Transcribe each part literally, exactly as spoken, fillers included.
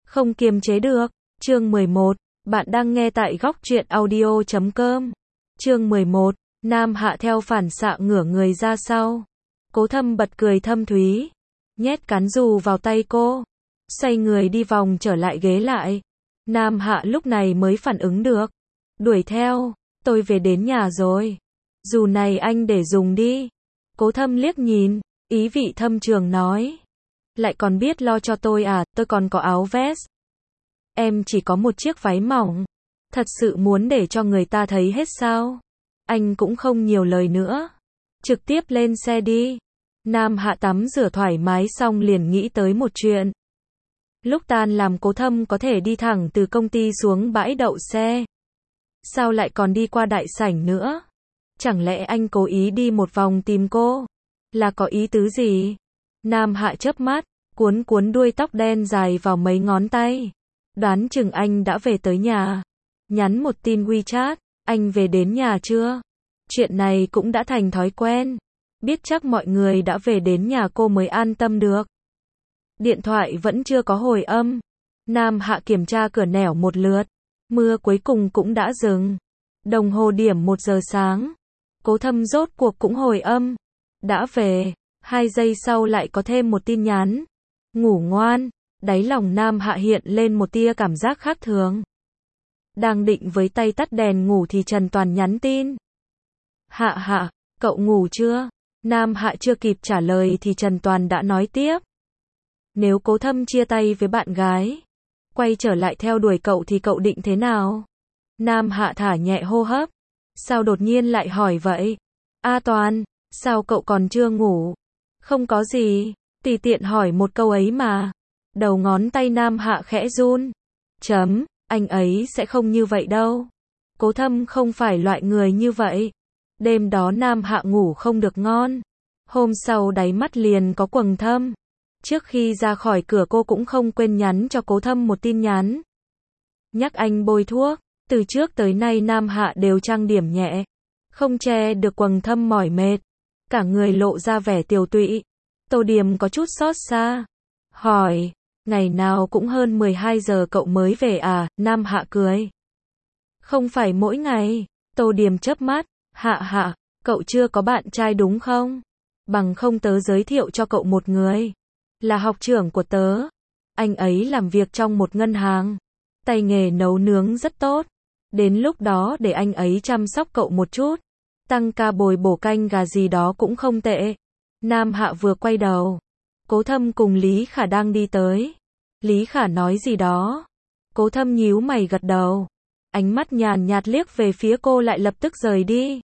Không kiềm chế được. Chương mười một. Bạn đang nghe tại góc truyện audio chấm com. Chương mười một. Nam Hạ theo phản xạ ngửa người ra sau. Cố Thâm bật cười thâm thúy. Nhét cán dù vào tay cô. Xoay người đi vòng trở lại ghế lại. Nam Hạ lúc này mới phản ứng được. Đuổi theo. Tôi về đến nhà rồi. Dù này anh để dùng đi. Cố Thâm liếc nhìn. Ý vị thâm trường nói. Lại còn biết lo cho tôi à, tôi còn có áo vest. Em chỉ có một chiếc váy mỏng. Thật sự muốn để cho người ta thấy hết sao? Anh cũng không nhiều lời nữa. Trực tiếp lên xe đi. Nam Hạ tắm rửa thoải mái xong liền nghĩ tới một chuyện. Lúc tan làm Cố Thâm có thể đi thẳng từ công ty xuống bãi đậu xe. Sao lại còn đi qua đại sảnh nữa? Chẳng lẽ anh cố ý đi một vòng tìm cô? Là có ý tứ gì? Nam Hạ chớp mắt, cuốn cuốn đuôi tóc đen dài vào mấy ngón tay. Đoán chừng anh đã về tới nhà. Nhắn một tin WeChat, anh về đến nhà chưa? Chuyện này cũng đã thành thói quen. Biết chắc mọi người đã về đến nhà cô mới an tâm được. Điện thoại vẫn chưa có hồi âm. Nam Hạ kiểm tra cửa nẻo một lượt. Mưa cuối cùng cũng đã dừng. Đồng hồ điểm một giờ sáng. Cố Thâm rốt cuộc cũng hồi âm. Đã về. Hai giây sau lại có thêm một tin nhắn. Ngủ ngoan. Đáy lòng Nam Hạ hiện lên một tia cảm giác khác thường. Đang định với tay tắt đèn ngủ thì Trần Toàn nhắn tin. Hạ Hạ, cậu ngủ chưa? Nam Hạ chưa kịp trả lời thì Trần Toàn đã nói tiếp. Nếu Cố Thâm chia tay với bạn gái, quay trở lại theo đuổi cậu thì cậu định thế nào? Nam Hạ thả nhẹ hô hấp. Sao đột nhiên lại hỏi vậy? A Toàn, sao cậu còn chưa ngủ? Không có gì, tùy tiện hỏi một câu ấy mà. Đầu ngón tay Nam Hạ khẽ run. Chấm, anh ấy sẽ không như vậy đâu. Cố Thâm không phải loại người như vậy. Đêm đó Nam Hạ ngủ không được ngon. Hôm sau đáy mắt liền có quầng thâm. Trước khi ra khỏi cửa cô cũng không quên nhắn cho Cố Thâm một tin nhắn. Nhắc anh bôi thuốc. Từ trước tới nay Nam Hạ đều trang điểm nhẹ. Không che được quầng thâm mỏi mệt. Cả người lộ ra vẻ tiều tụy. Tô Điềm có chút xót xa. Hỏi, ngày nào cũng hơn mười hai giờ cậu mới về à? Nam Hạ cười. Không phải mỗi ngày. Tô Điềm chớp mắt. Hạ Hạ, cậu chưa có bạn trai đúng không? Bằng không tớ giới thiệu cho cậu một người. Là học trưởng của tớ. Anh ấy làm việc trong một ngân hàng. Tay nghề nấu nướng rất tốt. Đến lúc đó để anh ấy chăm sóc cậu một chút. Tăng ca bồi bổ canh gà gì đó cũng không tệ. Nam Hạ vừa quay đầu. Cố Thâm cùng Lý Khả đang đi tới. Lý Khả nói gì đó. Cố Thâm nhíu mày gật đầu. Ánh mắt nhàn nhạt liếc về phía cô lại lập tức rời đi.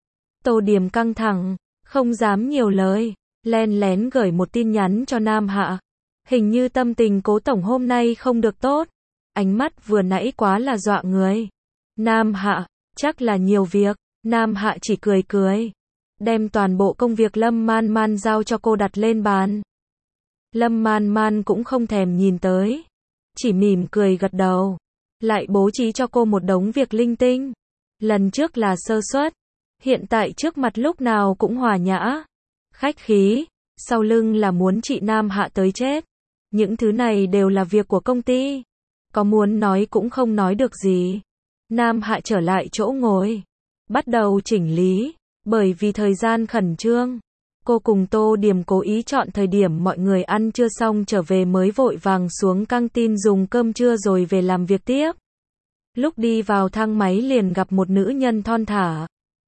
Tô Điềm căng thẳng, không dám nhiều lời, len lén gửi một tin nhắn cho Nam Hạ. Hình như tâm tình Cố tổng hôm nay không được tốt. Ánh mắt vừa nãy quá là dọa người. Nam Hạ, chắc là nhiều việc. Nam Hạ chỉ cười cười. Đem toàn bộ công việc Lâm Man Man giao cho cô đặt lên bàn. Lâm Man Man cũng không thèm nhìn tới. Chỉ mỉm cười gật đầu. Lại bố trí cho cô một đống việc linh tinh. Lần trước là sơ suất. Hiện tại trước mặt lúc nào cũng hòa nhã. Khách khí. Sau lưng là muốn chị Nam Hạ tới chết. Những thứ này đều là việc của công ty. Có muốn nói cũng không nói được gì. Nam Hạ trở lại chỗ ngồi. Bắt đầu chỉnh lý. Bởi vì thời gian khẩn trương. Cô cùng Tô Điềm cố ý chọn thời điểm mọi người ăn trưa xong trở về mới vội vàng xuống căng tin dùng cơm trưa rồi về làm việc tiếp. Lúc đi vào thang máy liền gặp một nữ nhân thon thả.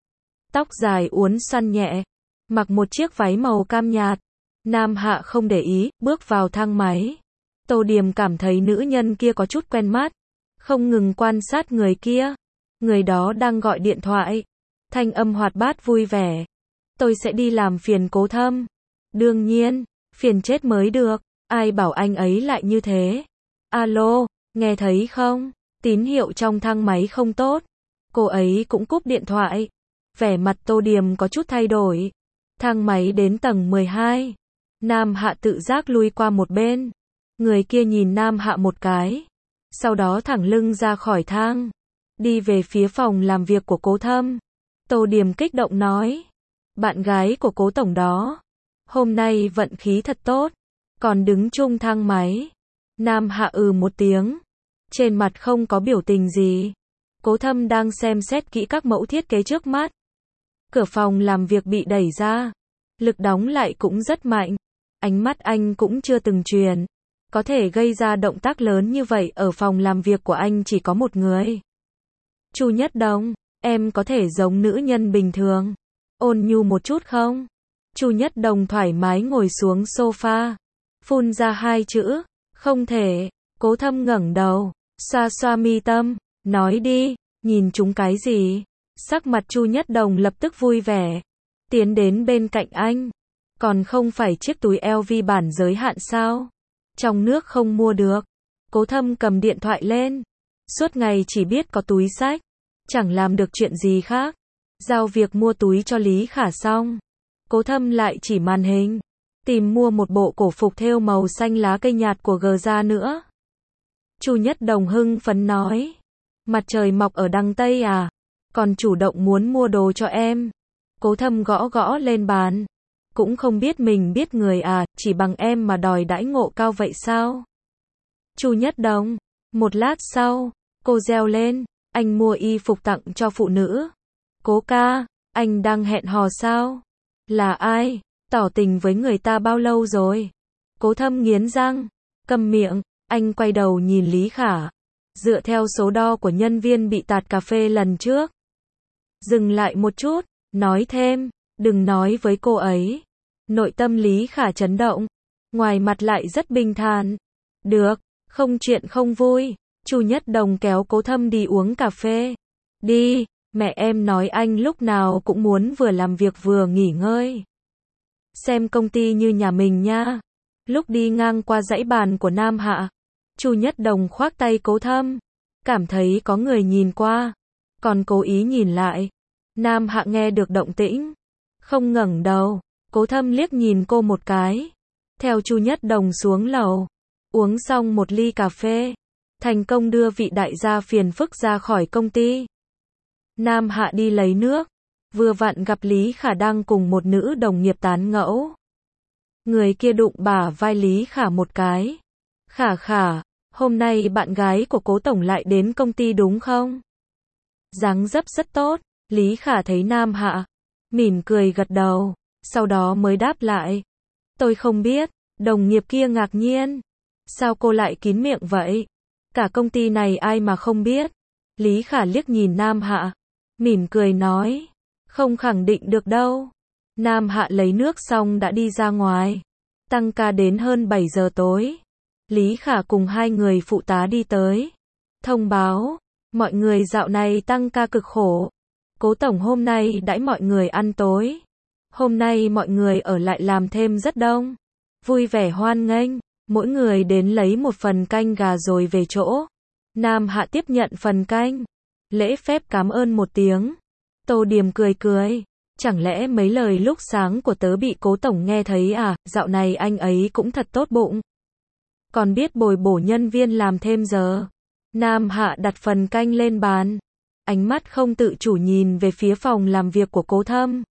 Tóc dài uốn xoăn nhẹ. Mặc một chiếc váy màu cam nhạt. Nam Hạ không để ý, bước vào thang máy. Tô Điềm cảm thấy nữ nhân kia có chút quen mắt. Không ngừng quan sát người kia. Người đó đang gọi điện thoại. Thanh âm hoạt bát vui vẻ. Tôi sẽ đi làm phiền Cố Thâm. Đương nhiên, phiền chết mới được. Ai bảo anh ấy lại như thế. Alo, nghe thấy không? Tín hiệu trong thang máy không tốt. Cô ấy cũng cúp điện thoại. Vẻ mặt Tô Điềm có chút thay đổi. Thang máy đến tầng mười hai. Nam Hạ tự giác lui qua một bên. Người kia nhìn Nam Hạ một cái. Sau đó thẳng lưng ra khỏi thang. Đi về phía phòng làm việc của Cố Thâm. Tô Điềm kích động nói. Bạn gái của Cố tổng đó. Hôm nay vận khí thật tốt. Còn đứng chung thang máy. Nam Hạ ừ một tiếng. Trên mặt không có biểu tình gì. Cố Thâm đang xem xét kỹ các mẫu thiết kế trước mắt. Cửa phòng làm việc bị đẩy ra. Lực đóng lại cũng rất mạnh. Ánh mắt anh cũng chưa từng truyền. Có thể gây ra động tác lớn như vậy ở phòng làm việc của anh chỉ có một người. Chu Nhất Đồng, em có thể giống nữ nhân bình thường. Ôn nhu một chút không? Chu Nhất Đồng thoải mái ngồi xuống sofa. Phun ra hai chữ. Không thể. Cố Thâm ngẩng đầu. Xoa xoa mi tâm. Nói đi. Nhìn chúng cái gì? Sắc mặt Chu Nhất Đồng lập tức vui vẻ. Tiến đến bên cạnh anh. Còn không phải chiếc túi L V bản giới hạn sao? Trong nước không mua được. Cố Thâm cầm điện thoại lên. Suốt ngày chỉ biết có túi xách. Chẳng làm được chuyện gì khác. Giao việc mua túi cho Lý Khả xong. Cố Thâm lại chỉ màn hình. Tìm mua một bộ cổ phục thêu màu xanh lá cây nhạt của G ra nữa. Chu Nhất Đồng hưng phấn nói. Mặt trời mọc ở đằng Tây à? Còn chủ động muốn mua đồ cho em. Cố Thâm gõ gõ lên bàn. Cũng không biết mình biết người à, chỉ bằng em mà đòi đãi ngộ cao vậy sao? Chu Nhất Đồng. Một lát sau, cô reo lên. Anh mua y phục tặng cho phụ nữ. Cố ca, anh đang hẹn hò sao? Là ai? Tỏ tình với người ta bao lâu rồi? Cố Thâm nghiến răng. Câm miệng. Anh quay đầu nhìn Lý Khả. Dựa theo số đo của nhân viên bị tạt cà phê lần trước. Dừng lại một chút. Nói thêm. Đừng nói với cô ấy. Nội tâm Lý Khả chấn động. Ngoài mặt lại rất bình thản. Được. Không chuyện không vui. Chu Nhất Đồng kéo Cố Thâm đi uống cà phê. Đi. Mẹ em nói anh lúc nào cũng muốn vừa làm việc vừa nghỉ ngơi. Xem công ty như nhà mình nha. Lúc đi ngang qua dãy bàn của Nam Hạ, Chu Nhất Đồng khoác tay Cố Thâm. Cảm thấy có người nhìn qua. Còn cố ý nhìn lại. Nam Hạ nghe được động tĩnh. Không ngẩng đầu. Cố Thâm liếc nhìn cô một cái. Theo Chu Nhất Đồng xuống lầu. Uống xong một ly cà phê. Thành công đưa vị đại gia phiền phức ra khỏi công ty. Nam Hạ đi lấy nước. Vừa vặn gặp Lý Khả đang cùng một nữ đồng nghiệp tán ngẫu. Người kia đụng bả vai Lý Khả một cái. Khả Khả, hôm nay bạn gái của Cố tổng lại đến công ty đúng không? Dáng dấp rất tốt. Lý Khả thấy Nam Hạ. Mỉm cười gật đầu. Sau đó mới đáp lại. Tôi không biết. Đồng nghiệp kia ngạc nhiên. Sao cô lại kín miệng vậy? Cả công ty này ai mà không biết? Lý Khả liếc nhìn Nam Hạ. Mỉm cười nói. Không khẳng định được đâu. Nam Hạ lấy nước xong đã đi ra ngoài. Tăng ca đến hơn bảy giờ tối. Lý Khả cùng hai người phụ tá đi tới. Thông báo. Mọi người dạo này tăng ca cực khổ. Cố tổng hôm nay đãi mọi người ăn tối. Hôm nay mọi người ở lại làm thêm rất đông. Vui vẻ hoan nghênh. Mỗi người đến lấy một phần canh gà rồi về chỗ. Nam Hạ tiếp nhận phần canh. Lễ phép cảm ơn một tiếng. Tô Điềm cười cười. Chẳng lẽ mấy lời lúc sáng của tớ bị Cố tổng nghe thấy à? Dạo này anh ấy cũng thật tốt bụng. Còn biết bồi bổ nhân viên làm thêm giờ. Nam Hạ đặt phần canh lên bàn. Ánh mắt không tự chủ nhìn về phía phòng làm việc của Cố Thâm.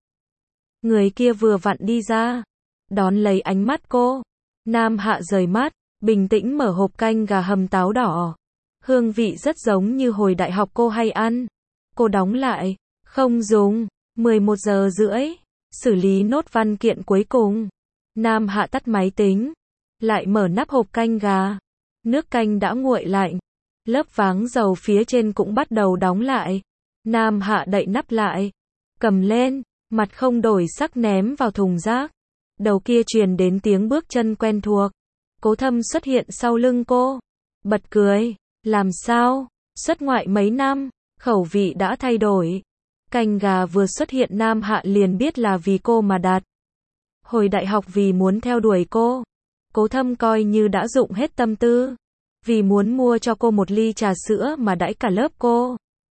Người kia vừa vặn đi ra. Đón lấy ánh mắt cô. Nam Hạ rời mắt. Bình tĩnh mở hộp canh gà hầm táo đỏ. Hương vị rất giống như hồi đại học cô hay ăn. Cô đóng lại. Không dùng. mười một giờ rưỡi. Xử lý nốt văn kiện cuối cùng. Nam Hạ tắt máy tính. Lại mở nắp hộp canh gà. Nước canh đã nguội lạnh. Lớp váng dầu phía trên cũng bắt đầu đóng lại. Nam Hạ đậy nắp lại. Cầm lên. Mặt không đổi sắc ném vào thùng rác. Đầu kia truyền đến tiếng bước chân quen thuộc. Cố Thâm xuất hiện sau lưng cô. Bật cười. Làm sao? Xuất ngoại mấy năm. Khẩu vị đã thay đổi. Canh gà vừa xuất hiện Nam Hạ liền biết là vì cô mà đặt. Hồi đại học vì muốn theo đuổi cô. Cố Thâm coi như đã dụng hết tâm tư. Vì muốn mua cho cô một ly trà sữa mà đãi cả lớp cô.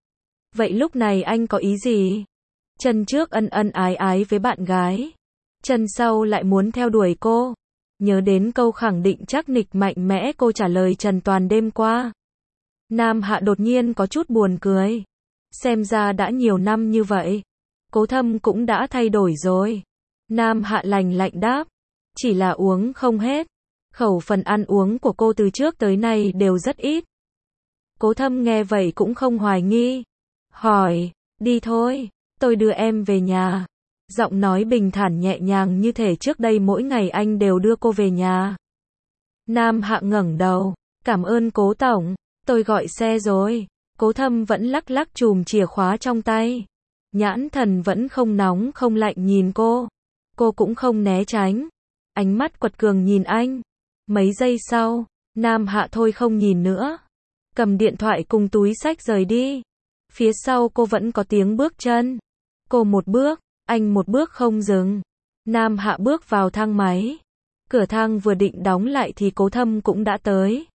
Vậy lúc này anh có ý gì? Chân trước ân ân ái ái với bạn gái. Chân sau lại muốn theo đuổi cô. Nhớ đến câu khẳng định chắc nịch mạnh mẽ cô trả lời Trần Toàn đêm qua. Nam Hạ đột nhiên có chút buồn cười. Xem ra đã nhiều năm như vậy. Cố Thâm cũng đã thay đổi rồi. Nam Hạ lành lạnh đáp. Chỉ là uống không hết. Khẩu phần ăn uống của cô từ trước tới nay đều rất ít. Cố Thâm nghe vậy cũng không hoài nghi. Hỏi, đi thôi, tôi đưa em về nhà. Giọng nói bình thản nhẹ nhàng như thể trước đây mỗi ngày anh đều đưa cô về nhà. Nam Hạ ngẩng đầu, cảm ơn Cố tổng, tôi gọi xe rồi. Cố Thâm vẫn lắc lắc chùm chìa khóa trong tay. Nhãn thần vẫn không nóng không lạnh nhìn cô. Cô cũng không né tránh. Ánh mắt quật cường nhìn anh. Mấy giây sau, Nam Hạ thôi không nhìn nữa. Cầm điện thoại cùng túi xách rời đi. Phía sau cô vẫn có tiếng bước chân. Cô một bước, anh một bước không dừng. Nam Hạ bước vào thang máy. Cửa thang vừa định đóng lại thì Cố Thâm cũng đã tới.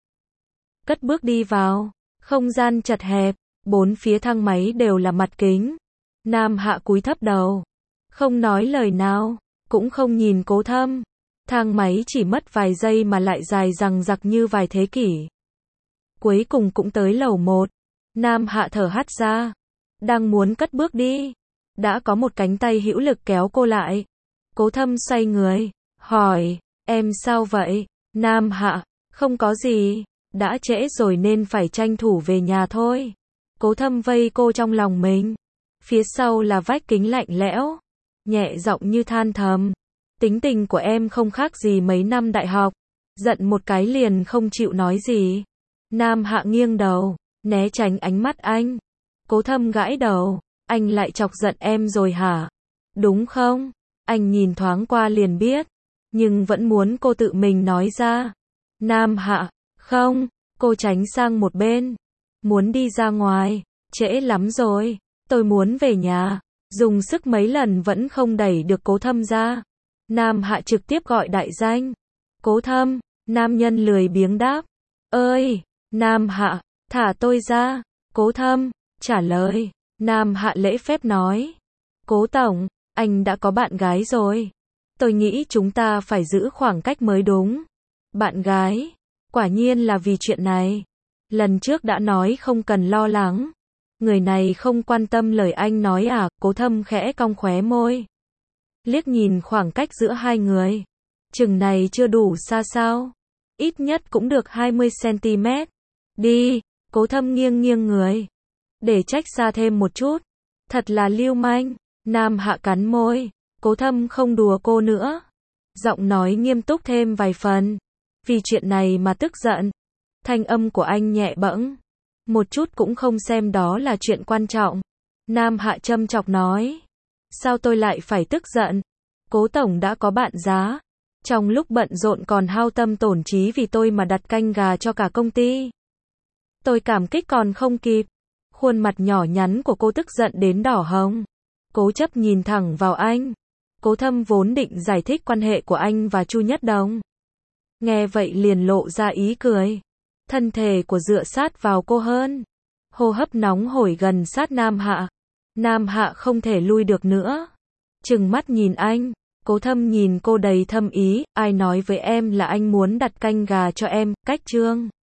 Cất bước đi vào. Không gian chật hẹp. Bốn phía thang máy đều là mặt kính. Nam Hạ cúi thấp đầu. Không nói lời nào. Cũng không nhìn Cố Thâm. Thang máy chỉ mất vài giây mà lại dài dằng dặc như vài thế kỷ. Cuối cùng cũng tới lầu một. Nam Hạ thở hắt ra. Đang muốn cất bước đi. Đã có một cánh tay hữu lực kéo cô lại. Cố Thâm xoay người. Hỏi, em sao vậy? Nam Hạ, không có gì. Đã trễ rồi nên phải tranh thủ về nhà thôi. Cố Thâm vây cô trong lòng mình. Phía sau là vách kính lạnh lẽo. Nhẹ giọng như than thầm. Tính tình của em không khác gì mấy năm đại học. Giận một cái liền không chịu nói gì. Nam Hạ nghiêng đầu, né tránh ánh mắt anh. Cố Thâm gãi đầu. Anh lại chọc giận em rồi hả? Đúng không? Anh nhìn thoáng qua liền biết. Nhưng vẫn muốn cô tự mình nói ra. Nam Hạ, không. Cô tránh sang một bên. Muốn đi ra ngoài. Trễ lắm rồi. Tôi muốn về nhà. Dùng sức mấy lần vẫn không đẩy được Cố Thâm ra. Nam Hạ trực tiếp gọi đại danh. Cố Thâm. Nam nhân lười biếng đáp. Ơi. Nam Hạ. Thả tôi ra. Cố Thâm. Trả lời. Nam Hạ lễ phép nói. Cố tổng. Anh đã có bạn gái rồi. Tôi nghĩ chúng ta phải giữ khoảng cách mới đúng. Bạn gái. Quả nhiên là vì chuyện này. Lần trước đã nói không cần lo lắng. Người này không quan tâm lời anh nói à? Cố Thâm khẽ cong khóe môi. Liếc nhìn khoảng cách giữa hai người. Chừng này chưa đủ xa sao? Ít nhất cũng được hai mươi xăng-ti-mét. Đi. Cố Thâm nghiêng nghiêng người. Để trách xa thêm một chút. Thật là lưu manh. Nam Hạ cắn môi. Cố Thâm không đùa cô nữa. Giọng nói nghiêm túc thêm vài phần. Vì chuyện này mà tức giận. Thanh âm của anh nhẹ bẫng. Một chút cũng không xem đó là chuyện quan trọng. Nam Hạ châm chọc nói. Sao tôi lại phải tức giận? Cố tổng đã có bạn giá. Trong lúc bận rộn còn hao tâm tổn trí vì tôi mà đặt canh gà cho cả công ty. Tôi cảm kích còn không kịp. Khuôn mặt nhỏ nhắn của cô tức giận đến đỏ hồng. Cố chấp nhìn thẳng vào anh. Cố Thâm vốn định giải thích quan hệ của anh và Chu Nhất Đồng. Nghe vậy liền lộ ra ý cười. Thân thể của dựa sát vào cô hơn. Hô hấp nóng hổi gần sát Nam Hạ. Nam Hạ không thể lui được nữa. Trừng mắt nhìn anh. Cố Thâm nhìn cô đầy thâm ý. Ai nói với em là anh muốn đặt canh gà cho em? Cách trương.